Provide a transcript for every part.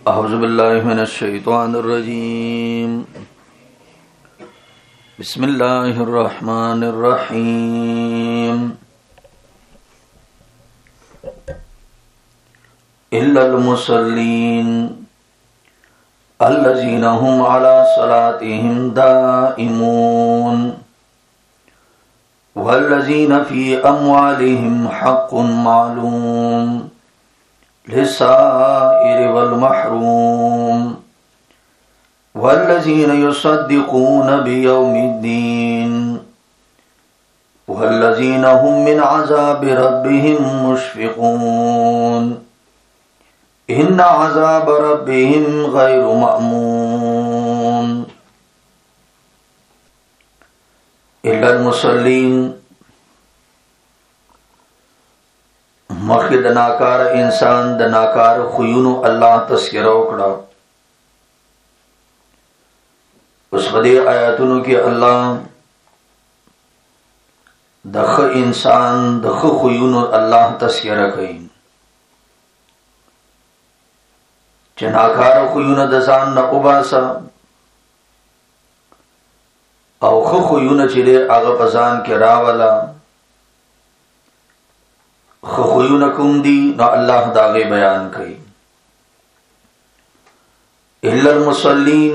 أعوذ بالله من الشيطان الرجيم بسم الله الرحمن الرحيم إلا المصلين الذين هم على صلاتهم دائمون والذين في أموالهم حق معلوم للسائل والمحروم والذين يصدقون بيوم الدين والذين هم من عذاب ربهم مشفقون إن عذاب ربهم غير مأمون إلا المصلين مخد ناکار انسان د ناکار خيونو الله تذکرہ وکړه. اوس په دې آیاتونو کې الله د خ انسان د خ خيونو الله تذکرہ کوي چې ناکار خيونو د ځان نه وباسه او خ خيونو چې هغه په ځان کې راولا خویونکم دی نو اللہ داغے بیان کئی. الا المصلین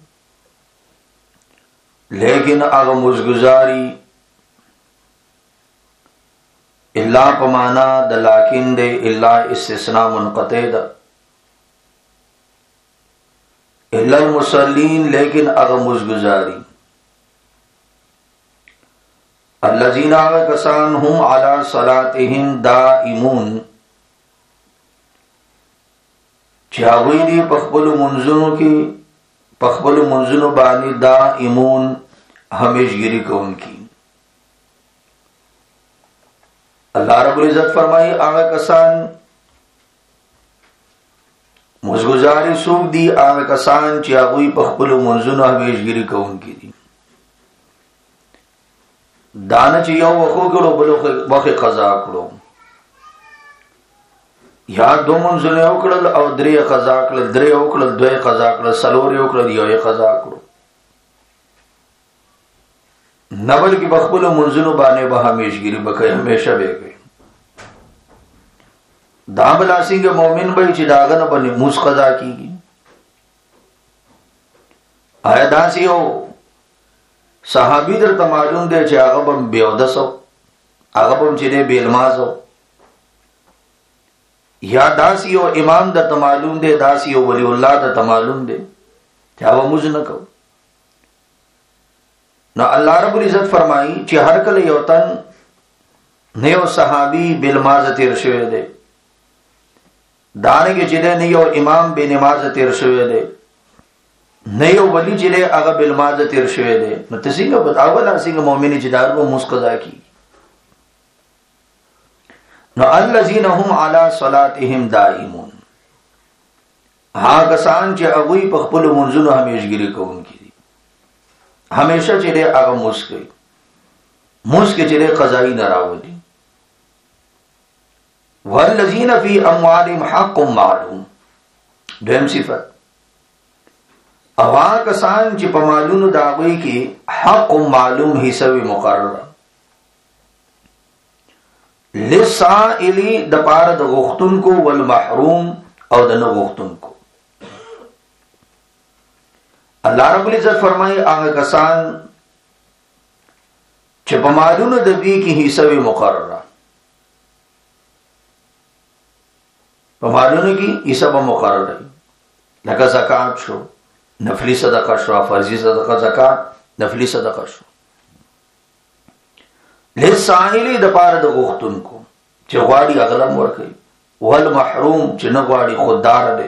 لیکن اغا مزگزاری اللہ پمانا دا لیکن دے اللہ استثناء منقطع دا. الا المصلین لیکن اغا مزگزاری الذین کسان هم علی صلاتهم دائمون چاوی دی پخبل منزنو کی پخبل منزنو بانی دائمون ہمیشگیری کون کی. اللہ رب العزت فرمائی آغا کسان مزگزاری سوک دی آغا کسان چاوی پخبل منزنو ہمیشگیری کون کی دی. دانه چې یو وخو کړو بل وخت قضا کړو یا دو منځونه وکړل او درې قضا کړل درې وکړل دوی قضا کړل سلور وکړل یو قضا کړو نبل کې بخبل منځونو باندې به همیشګری بکې همیشه وي دا بل اسینګ مؤمن به چې داغه نه باندې موس قضا کیږي. آیا داسې یو صحابی در تمالون دے چه آغا بم بیودسو آغا بم چه دے بیلمازو یا داسی و امام در تمالون دے داسی و ولی اللہ در تمالون دے چه آغا مجنکو نو اللہ رب العزت فرمائی چه ہر کل یوتن نیو صحابی بیلماز تیر شوئے دے دانے کے چه دے نیو امام بے نماز تیر شوئے دے نیو ولی چلے اغا بالماز تیر شوئے دے نو تسینگا بتاولا سینگا مومنی چدار وہ مسقضا کی. نو الذین هم علی صلاتهم دائمون ہاں کسان چے اغوی پخپل منزنو ہمیشگری کون کی دی ہمیشہ چلے اغا مسقی مسق چلے قضائی نراو دی. والذین فی اموالهم حق معلوم دویم صفت اوا کسان چې په مالونو داوی کې حق معلوم حصہ مقرر للسائل د پاره د غختن کو والمحروم او د نه غختن کو. الله رب العزت فرمایي هغه کسان چې په مالونو د دوی کې حصہ مقرر په مالونو کې حصہ مقرر لکه زکات شو نفلی صدقہ شو فرضی صدقہ زکات نفلی صدقہ شو للسائل د پاره د غختن کو چې غواړي اغلم ورکړي والمحروم چې نه غواړي خوددار دی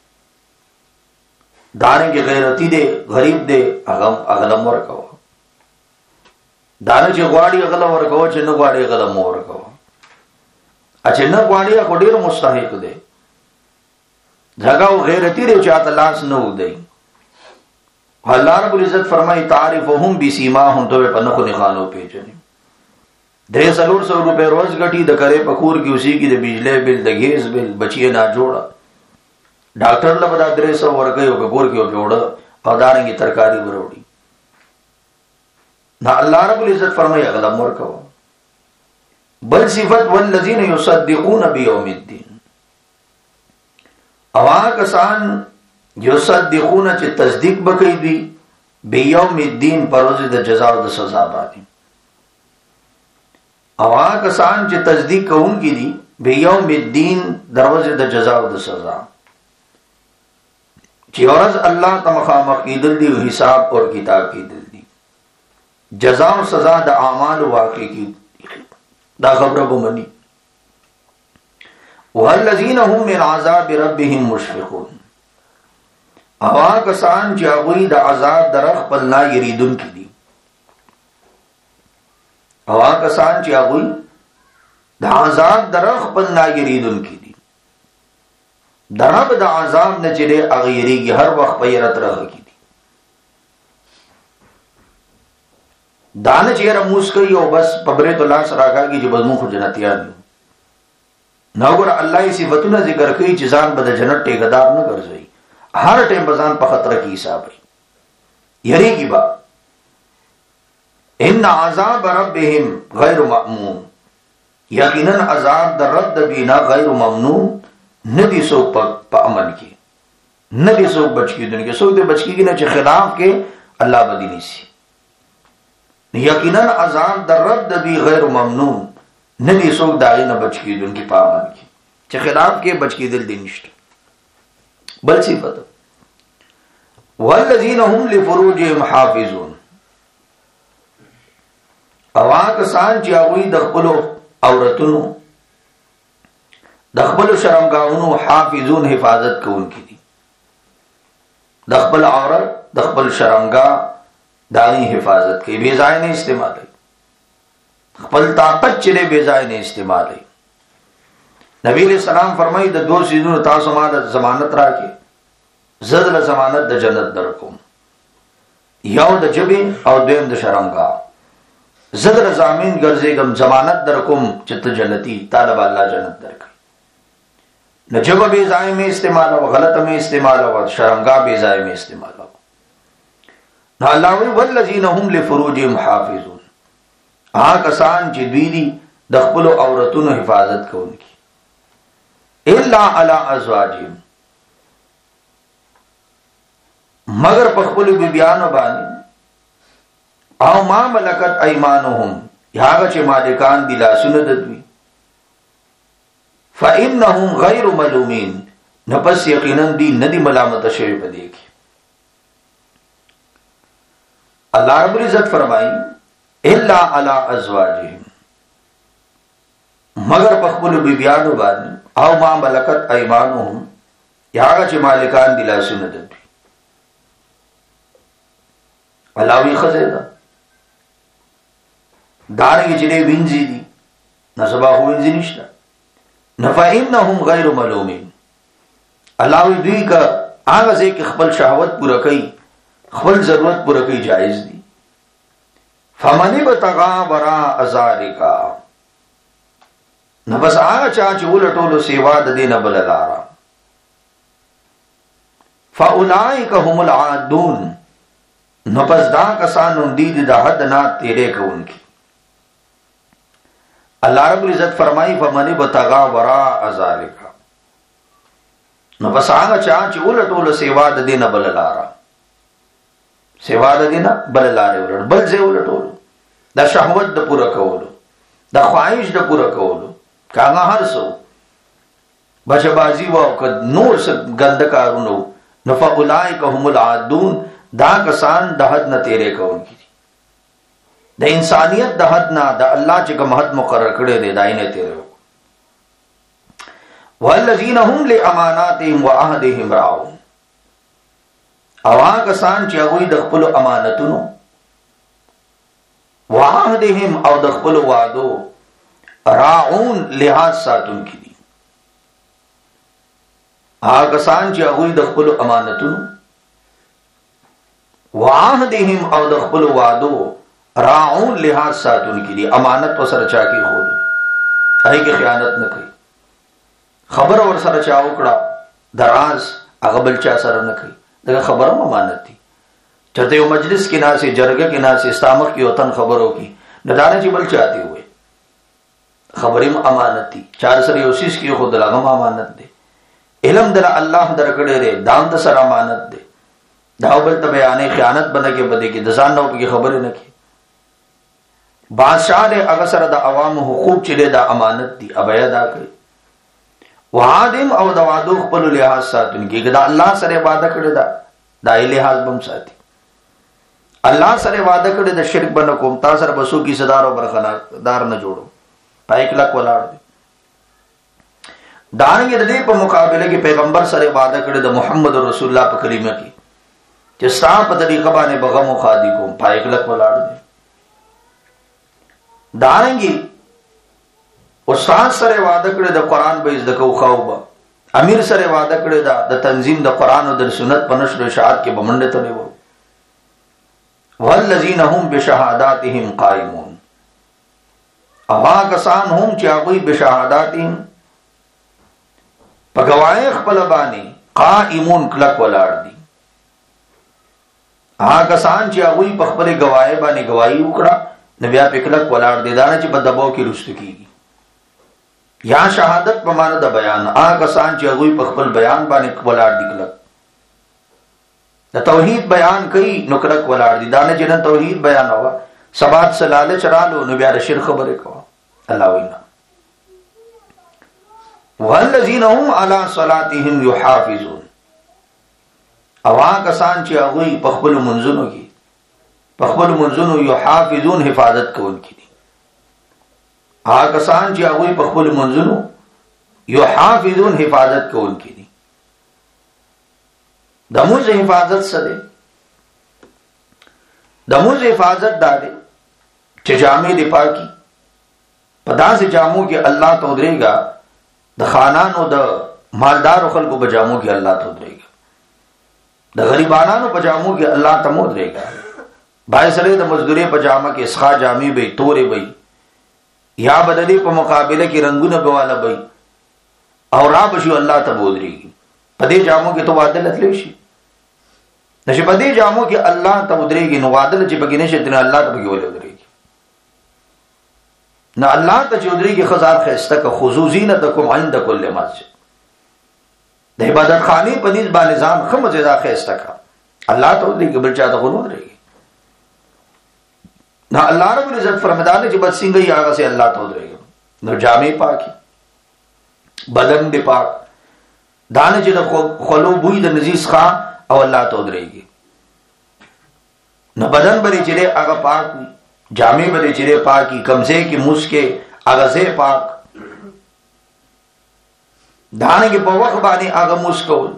دانه کې غیرتی دی غریب دی اغلم ورکاو دانه چې غواړي اغلم ورکاو چې نه غواړي اغلم ورکاو اچھا نه غواړي خو ډیر مستحق دی ځکه غیرتی دی چې اتلاس نه ودی. اللہ رب العزت فرمائی تعریفهم بسیماهم تو په نخو نخانو پیژني 300 روپے روز گٹی د کرے پکور کی اسی کی د بجلی بل د گیس بل بچی نہ جوڑا डॉक्टर ला बदा 300 ورکه یو ګور کې وړه او دارنګي ترکاری وروړي نا الله رب العزت فرمایي غلام ورکو بل صفت والذین یصدقون بیوم الدین اوا کسان یصدقون چې تصدیق وکړي دي بیوم الدین پر ورځ د جزا او د سزا باندې اوا کسان چې تصدیق کوونکي دي بیوم الدین دروازه د جزا او د سزا چې ورځ الله تمخامخ کېدل دي حساب اور کتاب کېدل دي جزا او سزا د اعمال واقع کی دا خبره بمني والذین هم من عذاب ربهم مشفقون اوا کسان چې هغه د عذاب درخ په نه یریدون کې دي اوا کسان چې هغه د عذاب درخ په نه یریدون کې دي درب د عذاب نه چره هغه یریږي هر وخت په یرت راغی دي دانه چیرې موسکي او بس پبرت الله سره راګي چې بزمو خو جنتیان نو ګور الله یې صفاتونه ذکر کوي چې ځان به د جنت ټیکدار نه ګرځي هر ټیم بزان په خطر کې حساب وي یریږي با ان عذاب ربهم غیر مأمون یقینا عذاب در رب بینا غیر ممنون ندی سو په امن کې ندی سو بچ کی دنیا سو دې بچ کی نه چې خلاف کې الله بدی نسی یقینا عذاب در رب دی غیر ممنون ندی سو داغه نه بچ کی دنیا په امن کې چې خلاف کې بچ کی دل دي نشته بل صفت والذین هم لفروجهم حافظون اوا کسان چې هغه د خپل عورتونو د خپل شرمګاونو حافظون حفاظت کوونکي دي د خپل عورت د خپل شرمګا داغي حفاظت کوي بے ځای نه استعمالوي خپل طاقت چره بے ځای نه استعمالوي نبی علیہ السلام فرمایي د دوه سيزونو تاسو ما د ضمانت راکې زدل ضمانت د جنت درکوم یو د جبې او دویم د شرمګا زدل ضامن ګرځېګم ضمانت درکوم چې ته جنتی طالب الله جنت درکې نجب بے ځای میں استعمال او غلط میں استعمال او شرمگاہ بے ځای میں استعمال او اللہ وی والذین هم لفروجهم حافظون کسان چې دوی دي د خپل عورتونو حفاظت کوونکي الا علی ازواجهم مگر په خپل بیبیانو باندې او ما ملکت ایمانهم هغه چې مالکان دي لاسونه د دوی فإنهم غیر ملومین نپس یقینا دی ندی ملامت شوی پدې کې الله رب العزت فرمایي الا علی ازواجهم مگر په خپل بیبیانو باندې او ما ملکت ایمانهم هغه چې مالکان دي لاسونه د دوی الله وی خزیدا دارنګ چې وینځي دي نسبه خو وینځي نشته نفائنهم غیر ملومین الله دوی کا هغه ځکه خپل شهوت پوره کوي خپل ضرورت پوره کوي جایز دي فمن بتغا ورا ازارکا نو بس هغه چا چې ولټولو سیوا د دینه بل لاره فاولائک هم العادون نو پس دا کسانو دي د حد نه تیرې کوونکی اللہ رب العزت فرمائی فمن بتغا وراء ذالک نو بس هغه چا چې ولټول سیوا د دینه بل لاره سیوا د دینه بل لاره ولټ بل ځای ولټول د شهوت د پوره کولو د خواهش د پوره کولو کاغه هر څو بچبازی و او نور څه ګند کارونو نو فاولائک هم العادون دا کسان د حد نه تیرې کوونکي د انسانیت د حد نه د الله چې کوم حد مقرر کړی دی دای نه تیرو والذین هم لاماناتهم وعهدهم راعون اوا کسان چې هغه د خپل امانتونو وعهدهم او د خپل وعدو راعون لحاظ ساتون کی دي هغه کسان چې هغه د خپل امانتونو وعهدهم او د خپل وعدو راعون لحاظ ساتون کی دی امانت و سر چا کی خود ائی کی خیانت نہ کوي خبر ور سره چا وکړه دراز هغه بل چا سره نه کوي. دا خبره امانت دي. چرته یو مجلس کې ناسي، جرګه کې ناسي، استامخ کې وطن خبرو کې نه دانه چې بل چاته وي، خبرې امانت دي. چار سره یو سیس کې خود لغم امانت دي. علم در الله درکړې دی، دام د سره امانت دي. دا بل ته بیانې خیانت بنه کې بده کې د ځان نو کې خبره نه کې. بادشاہ دې هغه سره د عوامو حقوق چې دا امانت دي ابیا دا کوي. وعادم او د وعدو خپل لحاظ ساتونکي دا الله سره وعده کړی دا دای لحاظ بم ساتي. الله سره وعده کړی د شرک بنه کوم تا سره بسو کی صدار او برخدار نه جوړو پای کلک ولاړ دي. دانګ دې په مقابله کې پیغمبر سره وعده کړی د محمد رسول الله په کلمه کې چې ستا په طریقه باندې بغم او خادي کوم پای کلک ولاړ دي. دانګي استاد سره وعده کړی د قران به زده کو خوبه، امیر سره وعده کړی د تنظیم د قران او د سنت په نشر اشاعت کې بمنډه ته وو. والذین هم بشهاداتهم قائمون، اوا کسان هم چې هغه بشهاداتهم په گواهی خپل باندې قائمون کلک ولاړ دي. هغه کسان چې هغه په خپل گواهی باندې گواہی وکړه نو بیا په کلک ولاړ دي، دا نه چې په دباو کې رښت کیږي. یا شهادت په معنا د بیان، هغه کسان چې هغه په خپل بیان باندې ولاړ دي کلک د توحید بیان کوي نو کلک ولاړ دي. دا نه چې نن توحید بیان هوا سبات سلاله چرالو نو بیا شرک خبره کوه. الله وینا والذین هم علی صلاتهم یحافظون، اوا کسان چې هغه په خپل منځونو کې په خپل منځونو یحافظون حفاظت کوونکي دي. هغه کسان چې هغه په خپل منځونو یحافظون حفاظت کوونکي دي. د موږ حفاظت څه دی؟ د موږ حفاظت دا دی چې جامې دې پاکي، په داسې جامو کې الله ته ودرېږي، د خانانو د مالدارو خلکو په جامو کې الله ته ودرېږي، د غریبانو په جامو کې الله ته ودرېږي. بای سره د مزدوري په جامه کې اسخا جامې به تورې به یا بدلی په مقابله کې رنگونه بواله به او را بشو الله ته ودرېږي. په دې جامو کې تو عادت لشي نشي، په دې جامو کې الله ته ودرېږي نو عادت چې بګینه شي ته الله ته بګي ولې ودرېږي. نه الله ته چې ودرېږي خزار خسته که خصوصینتکم عند کل مسجد، د عبادت خانه په دې باندې ځان خمزه ځا خسته کا الله ته ودرېږي بل چا ته ودرېږي. نہ اللہ رب العزت فرماتا ہے کہ بس سنگھ ہی آگا سے اللہ تو ادرے گا. نہ جامع پاک بدن دے پاک دانے چھ خلو بوئی دا نزیز خواہ او اللہ تو ادرے گی. نہ بدن بڑے چلے آگا پاک جامع بڑے چلے پاکی کمزے کی مسکے آگا سے پاک دانے کے پوخ بانے آگا مسکول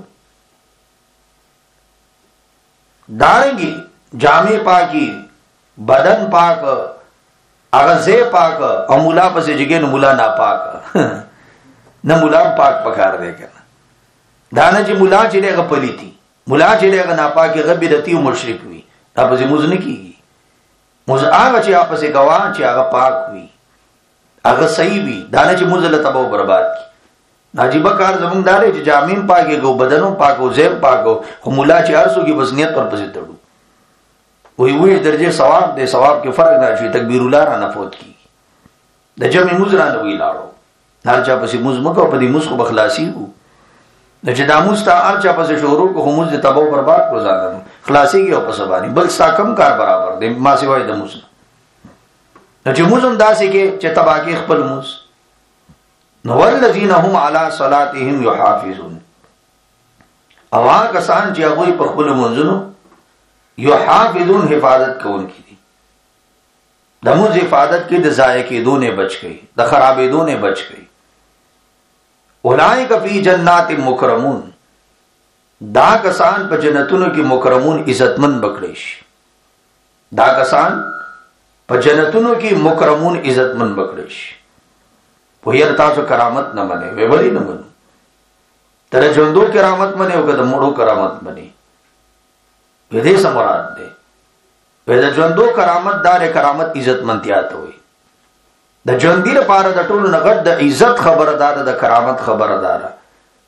دانے کی جامع پاکی بدن پاک اغزے پاک او مولا پس جگے نو مولا نا پاک نہ مولا پاک پکار دے کرنا دانا چی مولا چلے گا پلی تھی مولا چلے گا نا پاک غبی رتی و مشرک ہوئی آپ سے مزن کی گی مز آگا چی آپ سے گوان چی آگا پاک ہوئی آگا صحیح بھی دانا چی مزل تباو برباد کی ناجیبہ کار زمان دارے چی جامین پاکے گو بدنوں پاکو زیب پاکو مولا چی عرصو کی بس نیت پر پسی تڑو وہی درجے ثواب دے، ثواب کے فرق نہ شي تکبیر الله را نفوت کی د جمع مزرا نو وی لاړو هر چا پسې مزمکو په دې مسخ بخلاصي وو د چې داموس تا هر چا پسې شروع کو همز د تبو برباد روزانه خلاصي کې او پسبانی بل ساکم کار برابر دی ما سیوای د موس نو چې موزم داسې کې چې تبا کې خپل موس نو والذین هم علی صلاتهم یحافظون، اوا کسان چې هغه په خپل منځونو یحافظون حفاظت کوونکی دي. د موږ حفاظت کې د ضایع کېدو نه بچ گئی، د خرابېدو نه بچ گئی. اولئک فی جنات مکرمون، دا کسان په جنتونو کې مکرمون عزتمن بکړي شي. دا کسان په جنتونو کې مکرمون عزتمن بکړي شي. په هر تاسو کرامت نه منه وی ولی نه منو تر ژوندو کرامت منه او کده مړو کرامت منه دې سمراد دے د ژوندو کرامت دار کرامت عزت منتیا ته وي. د ژوندۍ لپاره د ټولو نغد د عزت خبردار د کرامت خبردار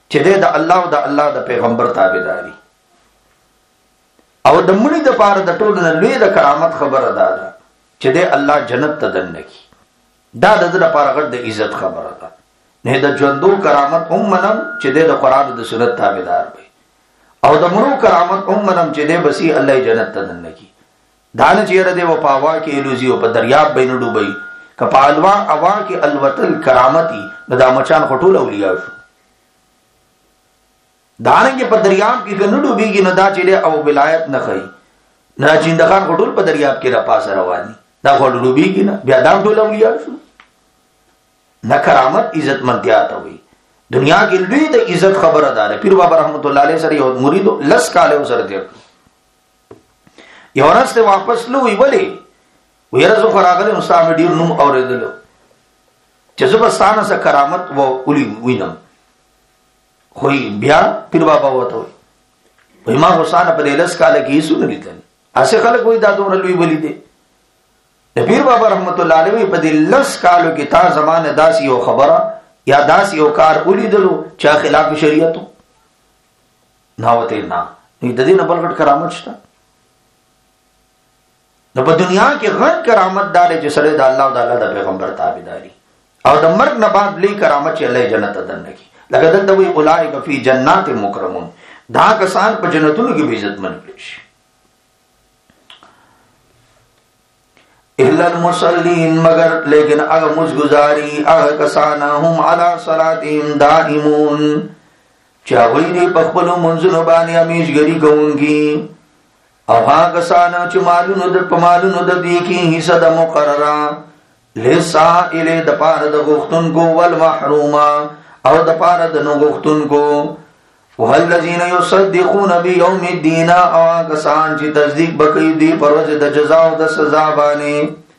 چې د الله او د الله د پیغمبر تابعداري. او د مړي د پاره د ټولو نه لوی د کرامت خبره ده چې د الله جنت ته دننه کی. دا د دې لپاره غټ د عزت خبره ده. نه د ژوندو کرامت هم منم چې د قرآن او د سنت تابعدار وي، او د مړو کرامت هم منم چې د بسی الله جنت ته دننه کی. دا نه چیرې د و پاوا کې الوزي او په دریاب بین ډوبي کپالوا اوا کې الوتل کرامتي د مچان خټول اولیاء شو. دانګ په دریاب کې ګنډو بیږي نه دا چې او ولایت نه خي نه چیندخان خټول په دریاب کې را پاس رواني دا خټول بیږي نه بیا دا ټول اولیاء شو. نه کرامت عزت منتیا ته وي. دنیا کې لوی د عزت خبره ده. پیر بابا رحمت الله علیه سره یو مرید لس کاله سره دی یو ورځ ته واپس لوي ولی ویره زه خراغله مستعمل ډیر نوم اوریدلو چې زبستانه سره کرامت و اولی وینم. خو بیا پیر بابا وته وي ما حسین په لس کاله کې سن لیدل اسه خلک وي دا دومره لوی ولی دی. پیر بابا رحمت الله علیه په لس کالو کې تا زمانه داسي یو خبره یا داسي یو کار ولیدلو چې خلاف شریعت نه وته نه د دې نه بلګټ کرامت شته. نو په دنیا کې غټ کرامت دار چې سره د الله او د الله د پیغمبر تابعداري او د مرګ نه بعد لوی کرامت چې الله جنت ته دننه کی. لکه دلته وی اولئک فی جنات مکرمون، دا کسان په جنتونو کې به عزت مند شي. الا المصلین مگر لیکن اگر مزگزاری اگر کسان هم علی صلاتهم دائمون چاوی دی پخپلو منزلو بانی امیشگری کونگی او ها کسان چو مالونو در پمالونو در دیکی حصہ دا مقررہ لسائل دا پار دا غختن کو والمحرومہ او د پاره د نو غختون کو والذین یصدقون بیوم الدین او کسان چې تصدیق وکړي دی پر ورځ د جزا او د سزا باندې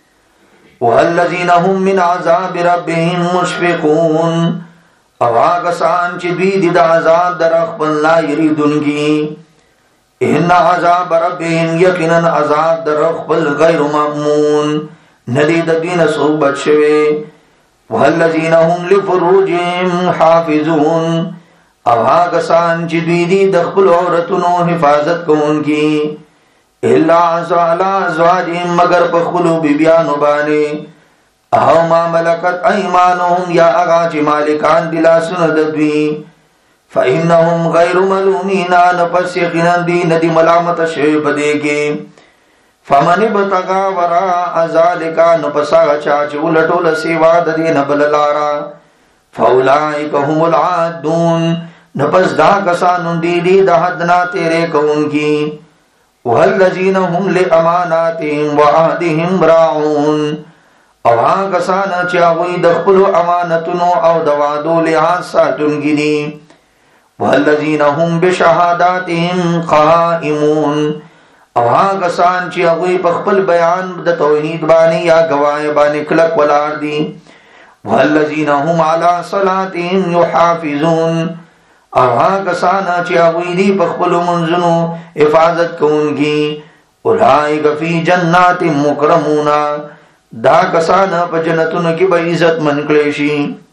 والذین هم من عذاب ربهم مشفقون او کسان چې دوی د عذاب در خپل لا یریدونکي ان عذاب ربهم یقینا عذاب در خپل غیر مامون ندی د دین سو بچوي والذین هم لفروجهم حافظون او کسان چې دوی دي د خپل عورتونو حفاظت کوونکي الا علی ازواجهم مگر په خپل بیبیانو باندې او ما ملکت ایمانهم یا هغه چې مالکان دي لاسونه د دوی فإنهم غیر ملومین نفس یقینا دي ندی ملامت شوی بده کې فمن ابتغى وراء ذلك نفسا چا چې ولټول سیوا د دې نبل لارا فاولائک هم العادون نفس دا کسانو دي د حد نه تیرې کوونکی والذین هم لاماناتهم وعهدهم راعون او هغه کسان چې هغه د خپل امانتونو او د وعدو لحاظ ساتونکي دي والذین هم بشهاداتهم قائمون او هغه کسان چې هغه په خپل بیان د توحید باندې یا گواهی باندې کلک ولاړ دي والذین هم علی صلاتهم یحافظون او هغه کسان چې هغه دي په خپل منځونو حفاظت کوونکي اولئک فی جنات مکرمون دا کسان په جنتونو کې به عزت من کړي شي